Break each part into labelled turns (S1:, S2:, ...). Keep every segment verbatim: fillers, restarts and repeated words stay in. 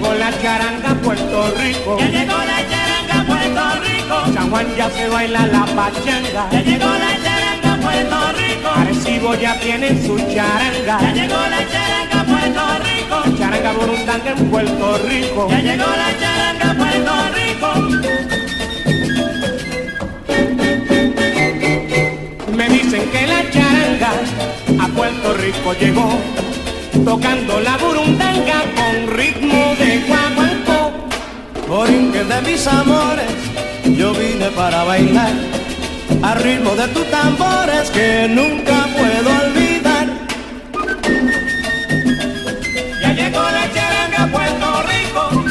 S1: llegó la charanga a Puerto Rico.
S2: Ya llegó la charanga a Puerto Rico.
S1: San Juan ya se baila la pachanga.
S2: Ya llegó la charanga a Puerto Rico.
S1: Arecibo ya tienen su charanga.
S2: Ya llegó la charanga a Puerto Rico.
S1: Charanga burundanga en Puerto Rico.
S2: Ya llegó la charanga a Puerto Rico.
S1: Me dicen que la charanga a Puerto Rico llegó, tocando la burundanga con ritmo de guaguancó.
S3: Borinquen de mis amores, yo vine para bailar al ritmo de tus tambores que nunca puedo olvidar.
S2: Ya llegó la charanga a Puerto Rico.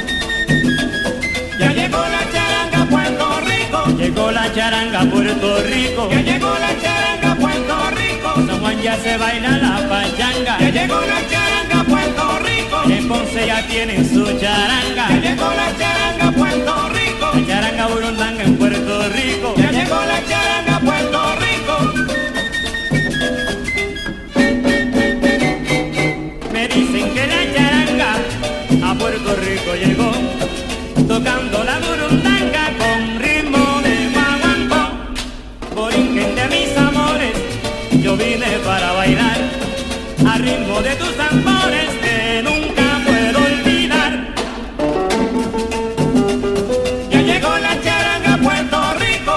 S2: Ya llegó la charanga a Puerto Rico.
S4: Llegó la charanga a Puerto Rico.
S2: Ya llegó la charanga a Puerto Rico.
S4: San Juan ya se baila la pachanga.
S2: Ya llegó la charanga a Puerto Rico.
S4: En Ponce ya tienen su charanga.
S2: Ya llegó la charanga a Puerto Rico.
S4: La charanga burundanga en Puerto Rico.
S2: Ya llegó la charanga a Puerto Rico.
S4: Me dicen que la charanga a Puerto Rico llegó, tocando la burundanga con ritmo de guaguancó. Borinquen de mis amores, yo vine para bailar al ritmo de tus tambores que nunca puedo olvidar.
S2: Ya llegó la charanga a Puerto Rico.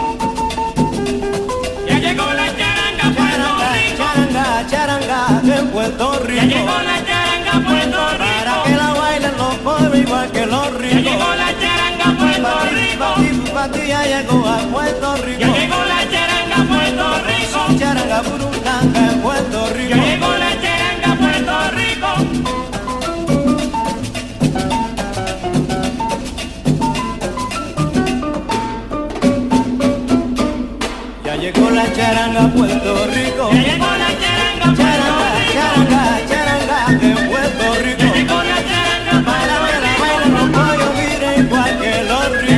S2: Ya llegó la charanga a Puerto Rico.
S3: Charanga, charanga en Puerto Rico.
S2: Ya llegó la charanga a Puerto
S3: Para que
S2: Rico.
S3: la bailen los pobres igual que los
S2: Ya
S3: ricos.
S2: llegó la charanga a Puerto Rico.
S3: Tu patilla llegó a Puerto Rico.
S2: Ya llegó la charanga a Puerto Rico.
S3: Charanga burundanga en Puerto Rico.
S2: Ya llegó la charanga a Puerto Rico.
S3: Ya llegó la charanga a Puerto Rico.
S2: Ya llegó la charanga a Puerto
S3: Charanga,
S2: Rico.
S3: charanga, charanga en Puerto Rico.
S2: Ya llegó la charanga a
S3: Para
S2: Puerto
S3: que la
S2: Rico.
S3: bailen los pollos, miren igual que los ricos.